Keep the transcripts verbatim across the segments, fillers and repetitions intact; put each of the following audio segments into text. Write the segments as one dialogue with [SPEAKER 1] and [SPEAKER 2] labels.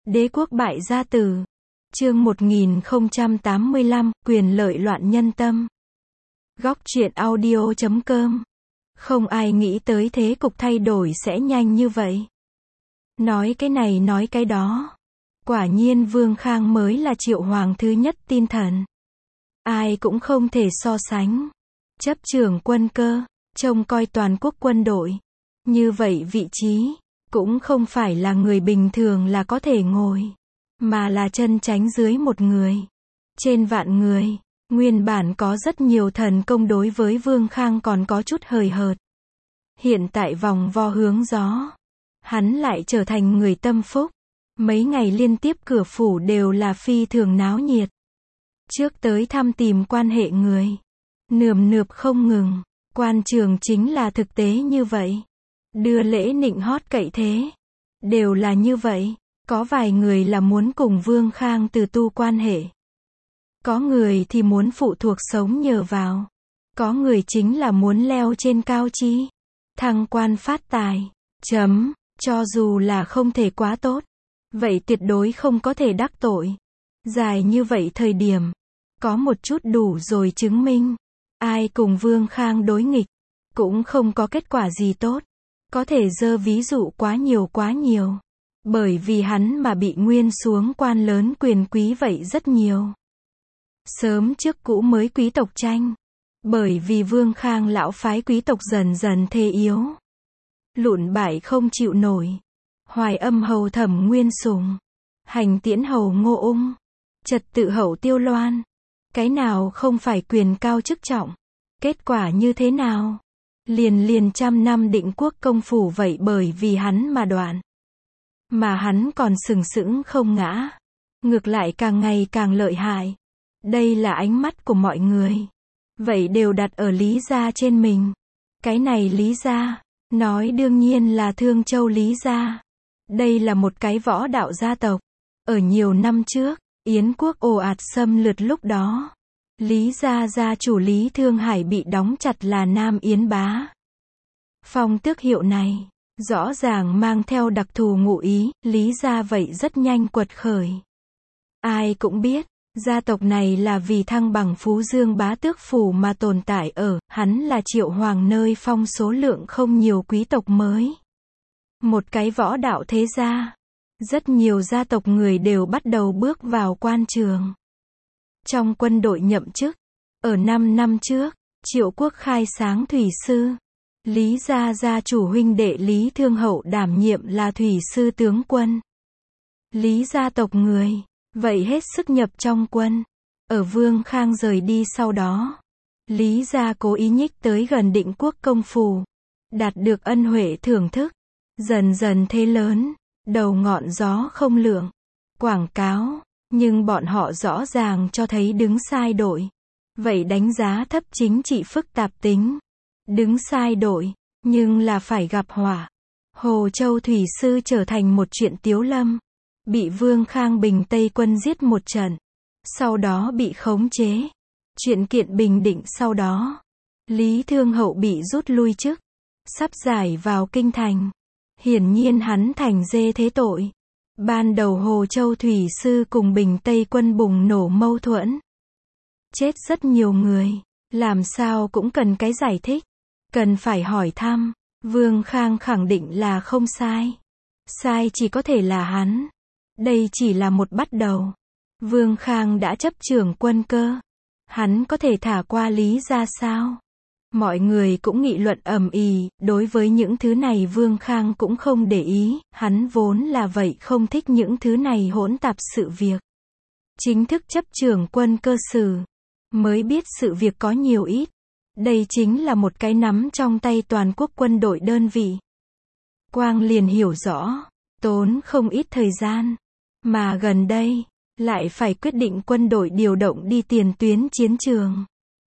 [SPEAKER 1] Đế quốc bại gia tử. Chương một nghìn không trăm tám mươi lăm, quyền lợi loạn nhân tâm. Góc truyện audio chấm com. Không ai nghĩ tới thế cục thay đổi sẽ nhanh như vậy. Nói cái này nói cái đó. Quả nhiên Vương Khang mới là Triệu Hoàng thứ nhất tin thần. Ai cũng không thể so sánh. Chấp trưởng quân cơ, trông coi toàn quốc quân đội. Như vậy vị trí, cũng không phải là người bình thường là có thể ngồi, mà là chân chánh dưới một người, trên vạn người. Nguyên bản có rất nhiều thần công đối với Vương Khang còn có chút hời hợt. Hiện tại vòng vo hướng gió, hắn lại trở thành người tâm phúc. Mấy ngày liên tiếp cửa phủ đều là phi thường náo nhiệt. Trước tới thăm tìm quan hệ người, nườm nượp không ngừng. Quan trường chính là thực tế như vậy. Đưa lễ nịnh hót cậy thế, đều là như vậy. Có vài người là muốn cùng Vương Khang từ tu quan hệ. Có người thì muốn phụ thuộc sống nhờ vào. Có người chính là muốn leo trên cao chi, thăng quan phát tài. Chấm, cho dù là không thể quá tốt, vậy tuyệt đối không có thể đắc tội. Dài như vậy thời điểm, có một chút đủ rồi chứng minh. Ai cùng Vương Khang đối nghịch, cũng không có kết quả gì tốt. Có thể giơ ví dụ quá nhiều quá nhiều. Bởi vì hắn mà bị nguyên xuống quan lớn quyền quý vậy rất nhiều. Sớm trước cũ mới quý tộc tranh. Bởi vì Vương Khang lão phái quý tộc dần dần thê yếu. Lụn bại không chịu nổi. Hoài Âm hầu Thẩm Nguyên Sùng, Hành Tiễn hầu Ngô Ung, Trật Tự hầu Tiêu Loan. Cái nào không phải quyền cao chức trọng. Kết quả như thế nào? Liền liền trăm năm định quốc công phủ vậy bởi vì hắn mà đoạn. Mà hắn còn sừng sững không ngã. Ngược lại càng ngày càng lợi hại. Đây là ánh mắt của mọi người. Vậy đều đặt ở Lý gia trên mình. Cái này Lý gia, nói đương nhiên là Thương Châu Lý gia. Đây là một cái võ đạo gia tộc. Ở nhiều năm trước, Yến quốc ồ ạt xâm lược lúc đó. Lý gia gia chủ Lý Thương Hải bị đóng chặt là Nam Yến bá. Phong tước hiệu này, rõ ràng mang theo đặc thù ngụ ý, Lý gia vậy rất nhanh quật khởi. Ai cũng biết, gia tộc này là vì thăng bằng Phú Dương bá tước phủ mà tồn tại ở, hắn là Triệu Hoàng nơi phong số lượng không nhiều quý tộc mới. Một cái võ đạo thế gia. Rất nhiều gia tộc người đều bắt đầu bước vào quan trường. Trong quân đội nhậm chức, ở năm năm trước, Triệu Quốc khai sáng thủy sư. Lý gia gia chủ huynh đệ Lý Thương Hậu đảm nhiệm là thủy sư tướng quân. Lý gia tộc người, vậy hết sức nhập trong quân. Ở Vương Khang rời đi sau đó, Lý gia cố ý nhích tới gần định quốc công phủ. Đạt được ân huệ thưởng thức. Dần dần thế lớn, đầu ngọn gió không lượng. Quảng cáo. Nhưng bọn họ rõ ràng cho thấy đứng sai đội. Vậy đánh giá thấp chính trị phức tạp tính. Đứng sai đội, nhưng là phải gặp họa. Hồ Châu Thủy Sư trở thành một chuyện tiếu lâm. Bị Vương Khang Bình Tây quân giết một trận. Sau đó bị khống chế. Chuyện kiện bình định sau đó. Lý Thương Hậu bị rút lui chức. Sắp giải vào kinh thành. Hiển nhiên hắn thành dê thế tội. Ban đầu Hồ Châu Thủy Sư cùng Bình Tây quân bùng nổ mâu thuẫn. Chết rất nhiều người. Làm sao cũng cần cái giải thích. Cần phải hỏi thăm. Vương Khang khẳng định là không sai. Sai chỉ có thể là hắn. Đây chỉ là một bắt đầu. Vương Khang đã chấp trưởng quân cơ. Hắn có thể thả qua Lý ra sao? Mọi người cũng nghị luận ầm ĩ, đối với những thứ này Vương Khang cũng không để ý, hắn vốn là vậy không thích những thứ này hỗn tạp sự việc. Chính thức chấp trưởng quân cơ sử, mới biết sự việc có nhiều ít. Đây chính là một cái nắm trong tay toàn quốc quân đội đơn vị. Quang liền hiểu rõ, tốn không ít thời gian, mà gần đây, lại phải quyết định quân đội điều động đi tiền tuyến chiến trường.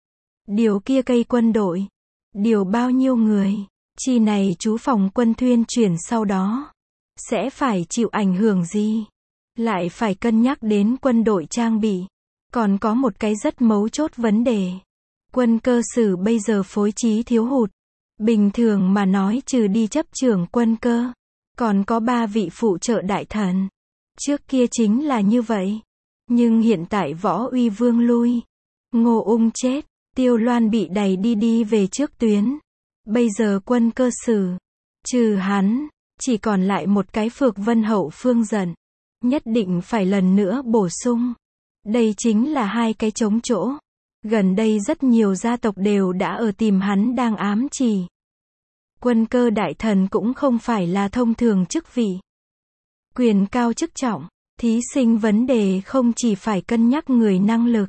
[SPEAKER 1] Điều kia cây quân đội, điều bao nhiêu người, chi này chú phòng quân thuyên chuyển sau đó, sẽ phải chịu ảnh hưởng gì, lại phải cân nhắc đến quân đội trang bị, còn có một cái rất mấu chốt vấn đề. Quân cơ sử bây giờ phối trí thiếu hụt, bình thường mà nói trừ đi chấp trưởng quân cơ, còn có ba vị phụ trợ đại thần, Trước kia chính là như vậy. Nhưng hiện tại Võ Uy Vương lui. Ngô Ung chết. Tiêu Loan bị đày đi đi về trước tuyến. Bây giờ quân Cơ Sử. Trừ hắn. Chỉ còn lại một cái Phược Vân Hậu Phương Dận. Nhất định phải lần nữa bổ sung. Đây chính là hai cái trống chỗ. Gần đây rất nhiều gia tộc đều đã ở tìm hắn đang ám chỉ. Quân Cơ đại thần cũng không phải là thông thường chức vị. Quyền cao chức trọng, thí sinh vấn đề không chỉ phải cân nhắc người năng lực,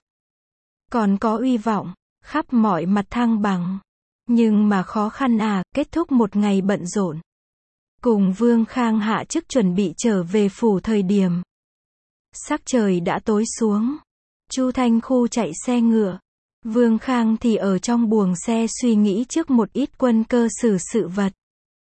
[SPEAKER 1] còn có uy vọng, khắp mọi mặt thăng bằng. Nhưng mà khó khăn à, kết thúc một ngày bận rộn. Cùng Vương Khang hạ chức chuẩn bị trở về phủ thời điểm. Sắc trời đã tối xuống. Chu Thanh Khu chạy xe ngựa. Vương Khang thì ở trong buồng xe suy nghĩ trước một ít Quân Cơ Sử sự vật.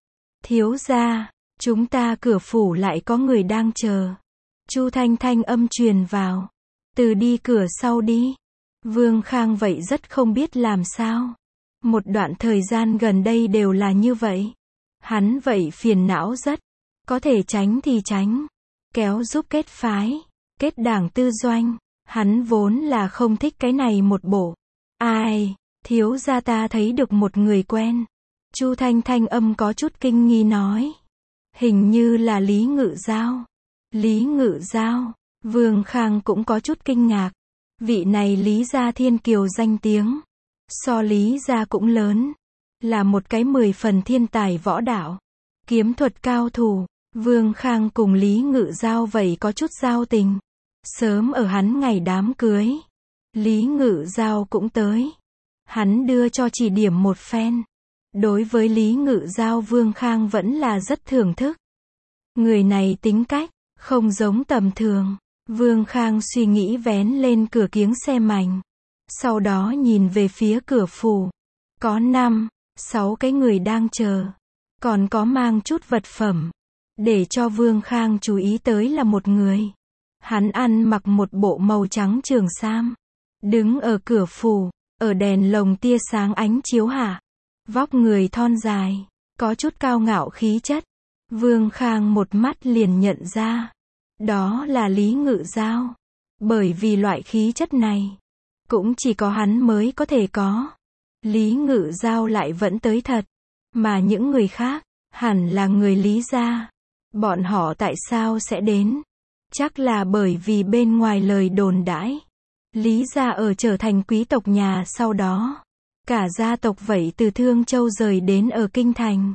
[SPEAKER 1] Thiếu gia, chúng ta cửa phủ lại có người đang chờ. Chu Thanh thanh âm truyền vào. Từ đi cửa sau đi. Vương Khang vậy rất không biết làm sao. Một đoạn thời gian gần đây đều là như vậy. Hắn vậy phiền não rất. Có thể tránh thì tránh. Kéo giúp kết phái. Kết đảng tư doanh. Hắn vốn là không thích cái này một bộ. Ai, thiếu gia ta thấy được một người quen. Chu Thanh thanh âm có chút kinh nghi nói. Hình như là Lý Ngự Giao. Lý Ngự Giao. Vương Khang cũng có chút kinh ngạc. Vị này Lý gia thiên kiều danh tiếng. So Lý gia cũng lớn. Là một cái mười phần thiên tài võ đạo. Kiếm thuật cao thủ. Vương Khang cùng Lý Ngự Giao vậy có chút giao tình. Sớm ở hắn ngày đám cưới. Lý Ngự Giao cũng tới. Hắn đưa cho chỉ điểm một phen. Đối với Lý Ngự Giao Vương Khang vẫn là rất thưởng thức. Người này tính cách, không giống tầm thường. Vương Khang suy nghĩ vén lên cửa kiếng xe mảnh. Sau đó nhìn về phía cửa phủ. Có năm, sáu cái người đang chờ. Còn có mang chút vật phẩm. Để cho Vương Khang chú ý tới là một người. Hắn ăn mặc một bộ màu trắng trường sam. Đứng ở cửa phủ, ở đèn lồng tia sáng ánh chiếu hạ. Vóc người thon dài, có chút cao ngạo khí chất. Vương Khang một mắt liền nhận ra. Đó là Lý Ngự Giao. Bởi vì loại khí chất này, cũng chỉ có hắn mới có thể có. Lý Ngự Giao lại vẫn tới thật. Mà những người khác, hẳn là người Lý gia. Bọn họ tại sao sẽ đến? Chắc là bởi vì bên ngoài lời đồn đãi. Lý gia ở trở thành quý tộc nhà sau đó. Cả gia tộc vậy từ Thương Châu rời đến ở Kinh Thành.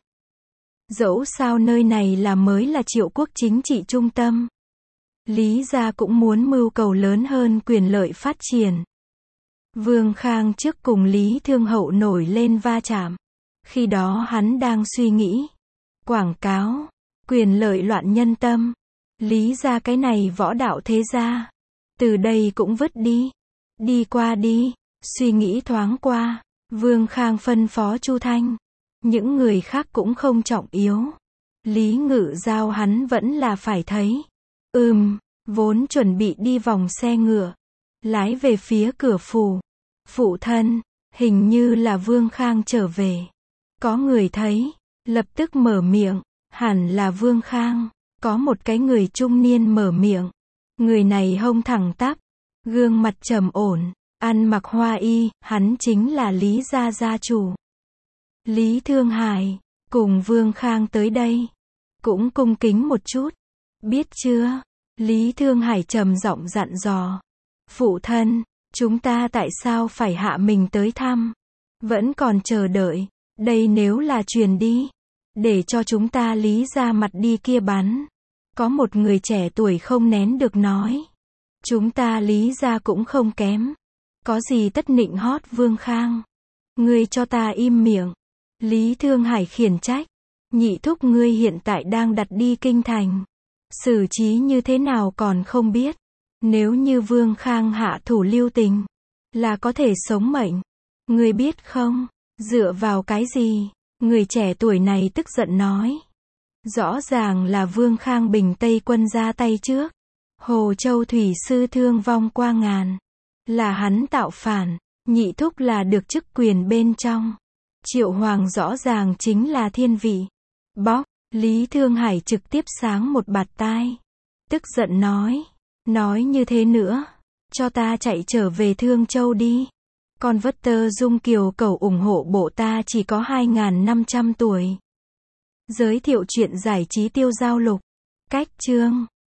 [SPEAKER 1] Dẫu sao nơi này là mới là Triệu quốc chính trị trung tâm. Lý gia cũng muốn mưu cầu lớn hơn quyền lợi phát triển. Vương Khang trước cùng Lý Thương Hậu nổi lên va chạm. Khi đó hắn đang suy nghĩ. Quảng cáo. Quyền lợi loạn nhân tâm. Lý gia cái này võ đạo thế gia. Từ đây cũng vứt đi. Đi qua đi. Suy nghĩ thoáng qua. Vương Khang phân phó Chu Thanh. Những người khác cũng không trọng yếu. Lý Ngự Giao hắn vẫn là phải thấy. Ừm, vốn chuẩn bị đi vòng xe ngựa. Lái về phía cửa phủ. Phụ thân, hình như là Vương Khang trở về. Có người thấy, lập tức mở miệng. Hẳn là Vương Khang. Có một cái người trung niên mở miệng. Người này hông thẳng tắp. Gương mặt trầm ổn. Ăn mặc hoa y, hắn chính là Lý gia gia chủ. Lý Thương Hải, cùng Vương Khang tới đây. Cũng cung kính một chút. Biết chưa? Lý Thương Hải trầm giọng dặn dò. Phụ thân, chúng ta tại sao phải hạ mình tới thăm? Vẫn còn chờ đợi. Đây nếu là truyền đi. Để cho chúng ta Lý ra mặt đi kia bắn. Có một người trẻ tuổi không nén được nói. Chúng ta Lý ra cũng không kém. Có gì tất nịnh hót Vương Khang. Ngươi cho ta im miệng. Lý Thương Hải khiển trách. Nhị thúc ngươi hiện tại đang đặt đi Kinh Thành. Xử trí như thế nào còn không biết. Nếu như Vương Khang hạ thủ lưu tình. Là có thể sống mệnh. Ngươi biết không? Dựa vào cái gì? Người trẻ tuổi này tức giận nói. Rõ ràng là Vương Khang bình Tây quân ra tay trước. Hồ Châu Thủy sư thương vong qua ngàn. Là hắn tạo phản. Nhị thúc là được chức quyền bên trong. Triệu Hoàng rõ ràng chính là thiên vị. Bóc, Lý Thương Hải trực tiếp sáng một bạt tai. tức giận nói. Nói như thế nữa. Cho ta chạy trở về Thương Châu đi. Con vất tơ Dung Kiều cầu ủng hộ bộ ta chỉ có hai nghìn năm trăm tuổi. Giới thiệu chuyện giải trí tiêu giao lục. Cách chương